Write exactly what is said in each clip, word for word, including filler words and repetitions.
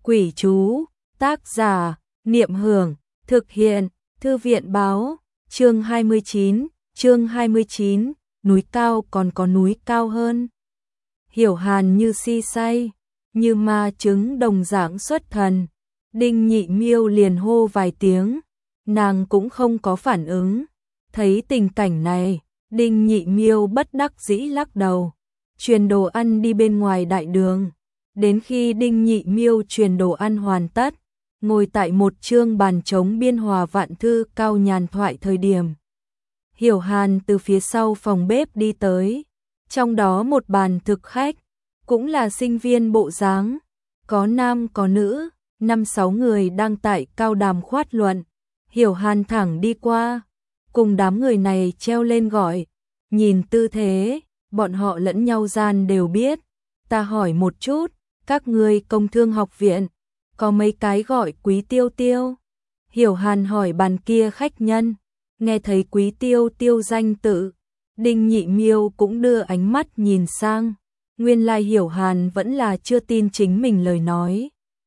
Quỷ chú, tác giả, Niệm Hưởng, thực hiện, Thư viện báo, chương hai mươi chín, chương hai mươi chín, núi cao còn có núi cao hơn. Hiểu Hàn như si say, như ma chứng đồng dạng xuất thần, Đinh Nhị Miêu liền hô vài tiếng, nàng cũng không có phản ứng. Thấy tình cảnh này, Đinh Nhị Miêu bất đắc dĩ lắc đầu, truyền đồ ăn đi bên ngoài đại đường. Đến khi Đinh Nhị Miêu truyền đồ ăn hoàn tất, ngồi tại một chương bàn trống biên hòa vạn thư cao nhàn thoại thời điểm. Hiểu Hàn từ phía sau phòng bếp đi tới, trong đó một bàn thực khách, cũng là sinh viên bộ dáng, có nam có nữ, năm sáu người đang tại cao đàm khoát luận. Hiểu Hàn thẳng đi qua, cùng đám người này treo lên gọi, nhìn tư thế, bọn họ lẫn nhau gian đều biết. Ta hỏi một chút, các ngươi công thương học viện, có mấy cái gọi Quý Tiêu Tiêu? Hiểu Hàn hỏi bàn kia khách nhân, nghe thấy Quý Tiêu Tiêu danh tự, Đinh Nhị Miêu cũng đưa ánh mắt nhìn sang, nguyên lai Hiểu Hàn vẫn là chưa tin chính mình lời nói.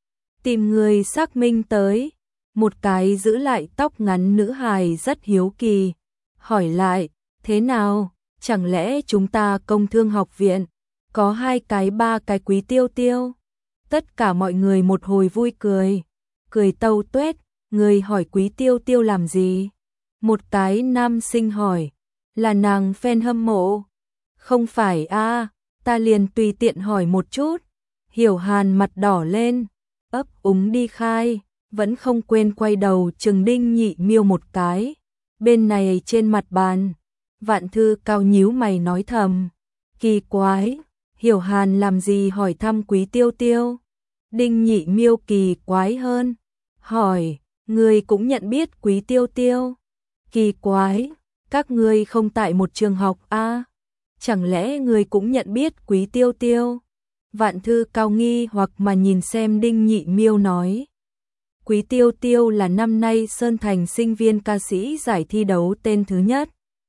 Tìm người xác minh tới, một cái giữ lại tóc ngắn nữ hài rất hiếu kỳ, hỏi lại, thế nào, chẳng lẽ chúng ta công thương học viện, có hai cái ba cái Quý Tiêu Tiêu? Tất cả mọi người một hồi vui cười, cười tâu tuét, người hỏi Quý Tiêu Tiêu làm gì? Một cái nam sinh hỏi, là nàng fan hâm mộ? Không phải a, ta liền tùy tiện hỏi một chút. Hiểu Hàn mặt đỏ lên, ấp úng đi khai, vẫn không quên quay đầu chừng Đinh Nhị Miêu một cái. Bên này trên mặt bàn, Vạn Thư cao nhíu mày nói thầm, kỳ quái, Hiểu Hàn làm gì hỏi thăm Quý Tiêu Tiêu? Đinh Nhị Miêu kỳ quái hơn, hỏi, ngươi cũng nhận biết Quý Tiêu Tiêu? Kỳ quái, các ngươi không tại một trường học a? À? Chẳng lẽ ngươi cũng nhận biết Quý Tiêu Tiêu? Vạn Thư cao nghi hoặc mà nhìn xem Đinh Nhị Miêu nói, Quý Tiêu Tiêu là năm nay Sơn Thành sinh viên ca sĩ giải thi đấu tên thứ nhất.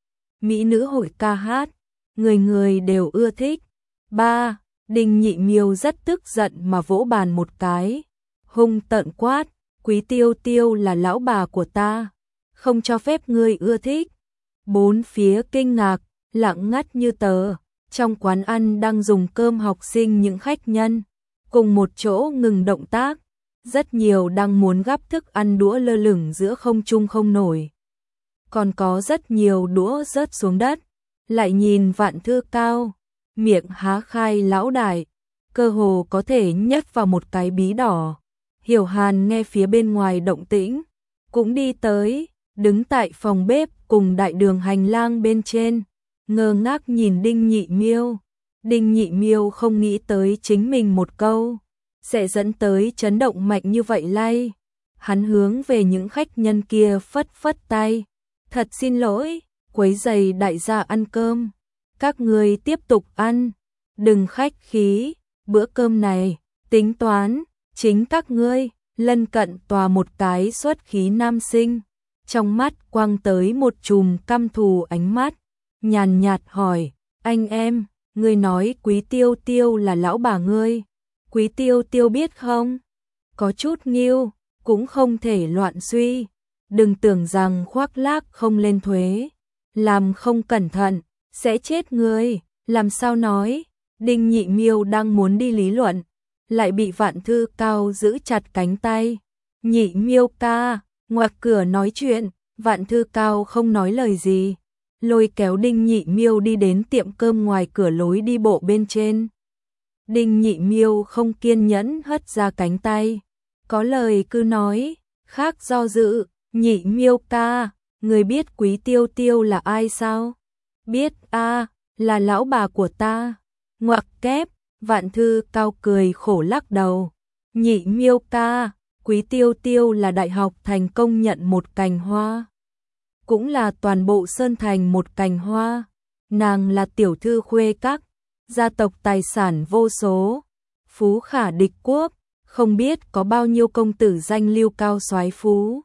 Mỹ nữ hội ca hát, người người đều ưa thích. Ba, Đinh Nhị Miêu rất tức giận mà vỗ bàn một cái, hung tợn quát, Quý Tiêu Tiêu là lão bà của ta, không cho phép ngươi ưa thích. Bốn phía kinh ngạc, lặng ngắt như tờ, trong quán ăn đang dùng cơm học sinh những khách nhân, cùng một chỗ ngừng động tác, rất nhiều đang muốn gắp thức ăn đũa lơ lửng giữa không trung không nổi. Còn có rất nhiều đũa rớt xuống đất, lại nhìn Vạn Thư cao, miệng há khai lão đại, cơ hồ có thể nhét vào một cái bí đỏ. Hiểu Hàn nghe phía bên ngoài động tĩnh, cũng đi tới, đứng tại phòng bếp cùng đại đường hành lang bên trên, ngơ ngác nhìn Đinh Nhị Miêu. Đinh Nhị Miêu không nghĩ tới chính mình một câu sẽ dẫn tới chấn động mạnh như vậy lay. Hắn hướng về những khách nhân kia phất phất tay, thật xin lỗi, quấy rầy đại gia ăn cơm. Các ngươi tiếp tục ăn, đừng khách khí, bữa cơm này, tính toán, chính các ngươi. Lân cận tòa một cái xuất khí nam sinh, trong mắt quang tới một chùm căm thù ánh mắt, nhàn nhạt hỏi, anh em, ngươi nói Quý Tiêu Tiêu là lão bà ngươi, Quý Tiêu Tiêu biết không? Có chút nghiêu, cũng không thể loạn suy, đừng tưởng rằng khoác lác không lên thuế, làm không cẩn thận sẽ chết người. Làm sao nói? Đinh Nhị Miêu đang muốn đi lý luận, lại bị Vạn Thư cao giữ chặt cánh tay. Nhị Miêu ca, ngoặc cửa nói chuyện. Vạn Thư cao không nói lời gì, lôi kéo Đinh Nhị Miêu đi đến tiệm cơm ngoài cửa lối đi bộ bên trên. Đinh Nhị Miêu không kiên nhẫn hất ra cánh tay, có lời cứ nói, khác do dự. Nhị Miêu ca, người biết Quý Tiêu Tiêu là ai sao? Biết a, là lão bà của ta. Ngoặc kép. Vạn Thư cao cười khổ lắc đầu. Nhị Miêu ca, Quý Tiêu Tiêu là đại học thành công nhận một cành hoa, cũng là toàn bộ Sơn Thành một cành hoa. Nàng là tiểu thư khuê các, gia tộc tài sản vô số, phú khả địch quốc, không biết có bao nhiêu công tử danh lưu cao soái phú.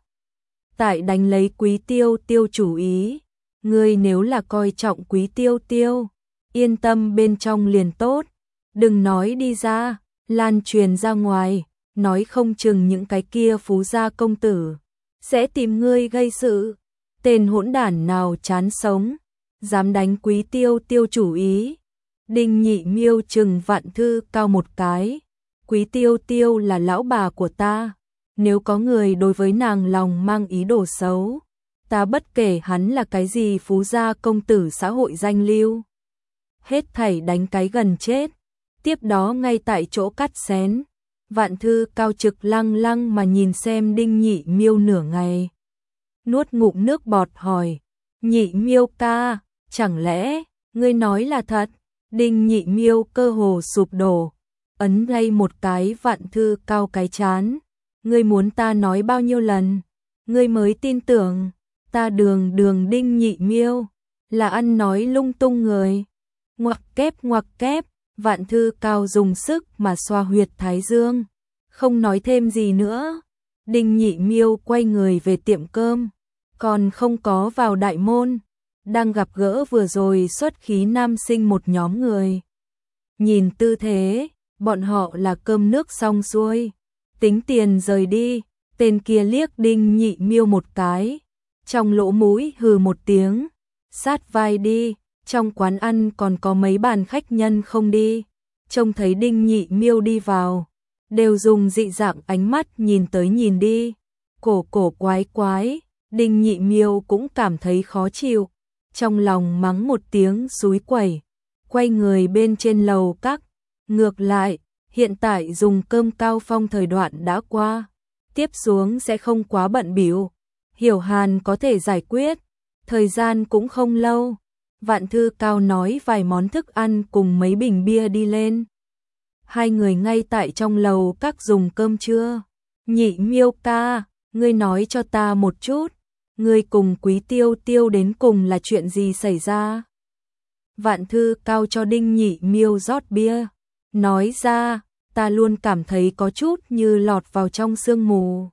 Tại đánh lấy Quý Tiêu Tiêu chủ ý, ngươi nếu là coi trọng Quý Tiêu Tiêu, yên tâm bên trong liền tốt, đừng nói đi ra, lan truyền ra ngoài, nói không chừng những cái kia phú gia công tử sẽ tìm ngươi gây sự. Tên hỗn đản nào chán sống, dám đánh Quý Tiêu Tiêu chủ ý. Đinh Nhị Miêu chừng Vạn Thư Cao một cái. Quý Tiêu Tiêu là lão bà của ta, nếu có người đối với nàng lòng mang ý đồ xấu, ta bất kể hắn là cái gì phú gia công tử xã hội danh lưu, hết thảy đánh cái gần chết. Tiếp đó ngay tại chỗ cắt xén. Vạn Thư Cao trực lăng lăng mà nhìn xem Đinh Nhị Miêu nửa ngày. Nuốt ngụm nước bọt hỏi, Nhị Miêu ca, chẳng lẽ ngươi nói là thật? Đinh Nhị Miêu cơ hồ sụp đổ, ấn ngay một cái Vạn Thư Cao cái chán. Ngươi muốn ta nói bao nhiêu lần, ngươi mới tin tưởng? Ta đường đường Đinh Nhị Miêu là ăn nói lung tung người. Ngoặc kép ngoặc kép, Vạn Thư Cao dùng sức mà xoa huyệt thái dương, không nói thêm gì nữa. Đinh Nhị Miêu quay người về tiệm cơm, còn không có vào đại môn, đang gặp gỡ vừa rồi xuất khí nam sinh một nhóm người. Nhìn tư thế, bọn họ là cơm nước xong xuôi, tính tiền rời đi. Tên kia liếc Đinh Nhị Miêu một cái, trong lỗ mũi hừ một tiếng, sát vai đi. Trong quán ăn còn có mấy bàn khách nhân không đi, trông thấy Đinh Nhị Miêu đi vào, đều dùng dị dạng ánh mắt nhìn tới nhìn đi. Cổ cổ quái quái, Đinh Nhị Miêu cũng cảm thấy khó chịu, trong lòng mắng một tiếng xúi quẩy, quay người bên trên lầu các. Ngược lại, hiện tại dùng cơm cao phong thời đoạn đã qua, tiếp xuống sẽ không quá bận bịu, Hiểu Hàn có thể giải quyết, thời gian cũng không lâu. Vạn Thư Cao nói vài món thức ăn cùng mấy bình bia đi lên. Hai người ngay tại trong lầu các dùng cơm trưa. Nhị Miêu ca, ngươi nói cho ta một chút, ngươi cùng Quý Tiêu Tiêu đến cùng là chuyện gì xảy ra? Vạn Thư Cao cho Đinh Nhị Miêu rót bia, nói ra, ta luôn cảm thấy có chút như lọt vào trong sương mù.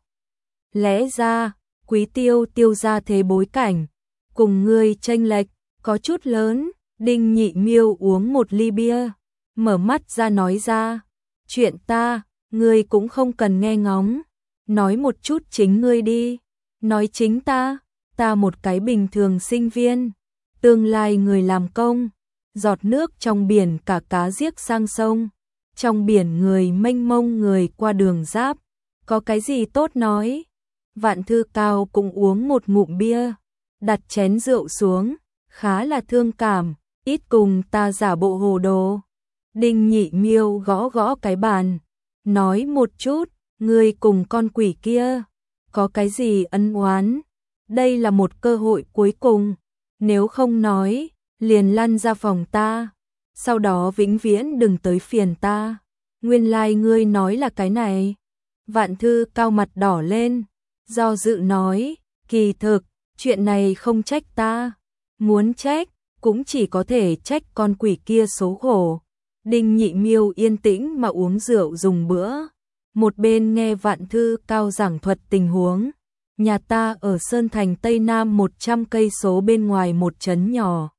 Lẽ ra, Quý Tiêu Tiêu ra thế bối cảnh, cùng ngươi chênh lệch có chút lớn. Đinh Nhị Miêu uống một ly bia, mở mắt ra nói ra, chuyện ta, ngươi cũng không cần nghe ngóng, nói một chút chính ngươi đi. Nói chính ta, ta một cái bình thường sinh viên, tương lai người làm công, giọt nước trong biển cả cá giết sang sông, trong biển người mênh mông người qua đường giáp, có cái gì tốt nói. Vạn Thư Cao cũng uống một ngụm bia, đặt chén rượu xuống, khá là thương cảm, ít cùng ta giả bộ hồ đồ. Đinh Nhị Miêu gõ gõ cái bàn, nói một chút, ngươi cùng con quỷ kia có cái gì ân oán? Đây là một cơ hội cuối cùng, nếu không nói, liền lăn ra phòng ta, sau đó vĩnh viễn đừng tới phiền ta. Nguyên lai like ngươi nói là cái này. Vạn Thư Cao mặt đỏ lên, do dự nói, kỳ thực, chuyện này không trách ta, muốn trách, cũng chỉ có thể trách con quỷ kia số khổ. Đinh Nhị Miêu yên tĩnh mà uống rượu dùng bữa, một bên nghe Vạn Thư Cao giảng thuật tình huống. Nhà ta ở Sơn Thành Tây Nam một trăm cây số bên ngoài một trấn nhỏ.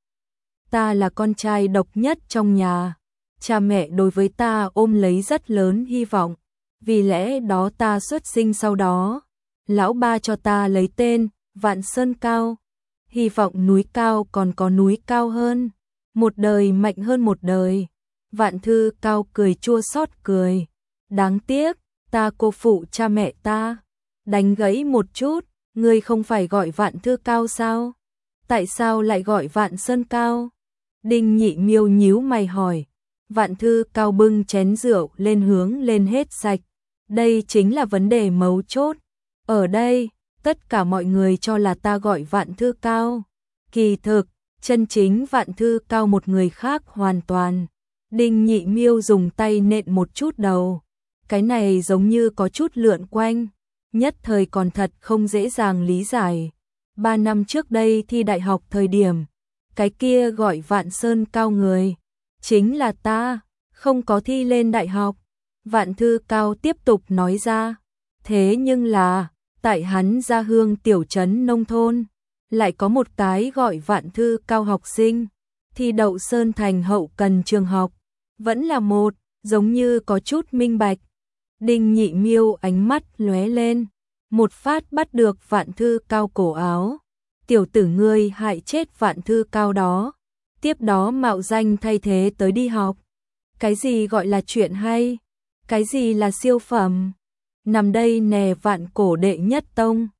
Ta là con trai độc nhất trong nhà. Cha mẹ đối với ta ôm lấy rất lớn hy vọng. Vì lẽ đó ta xuất sinh sau đó. Lão ba cho ta lấy tên Vạn Sơn Cao. Hy vọng núi cao còn có núi cao hơn. Một đời mạnh hơn một đời. Vạn Thư Cao cười chua xót cười. Đáng tiếc, ta cô phụ cha mẹ ta. Đánh gãy một chút, ngươi không phải gọi Vạn Thư Cao sao? Tại sao lại gọi Vạn Sơn Cao? Đinh Nhị Miêu nhíu mày hỏi. Vạn Thư Cao bưng chén rượu lên hướng lên hết sạch. Đây chính là vấn đề mấu chốt. Ở đây, tất cả mọi người cho là ta gọi Vạn Thư Cao. Kỳ thực, chân chính Vạn Thư Cao một người khác hoàn toàn. Đinh Nhị Miêu dùng tay nện một chút đầu. Cái này giống như có chút lượn quanh. Nhất thời còn thật không dễ dàng lý giải. Ba năm trước đây thi đại học thời điểm, cái kia gọi Vạn Sơn Cao người, chính là ta, không có thi lên đại học. Vạn Thư Cao tiếp tục nói ra, thế nhưng là, tại hắn gia hương tiểu trấn nông thôn, lại có một cái gọi Vạn Thư Cao học sinh, thi đậu Sơn Thành hậu cần trường học, vẫn là một, giống như có chút minh bạch. Đinh Nhị Miêu ánh mắt lóe lên, một phát bắt được Vạn Thư Cao cổ áo. Tiểu tử ngươi hại chết Vạn Thư Cao đó, tiếp đó mạo danh thay thế tới đi học. Cái gì gọi là chuyện hay? Cái gì là siêu phẩm? Nằm đây nè Vạn Cổ đệ nhất tông.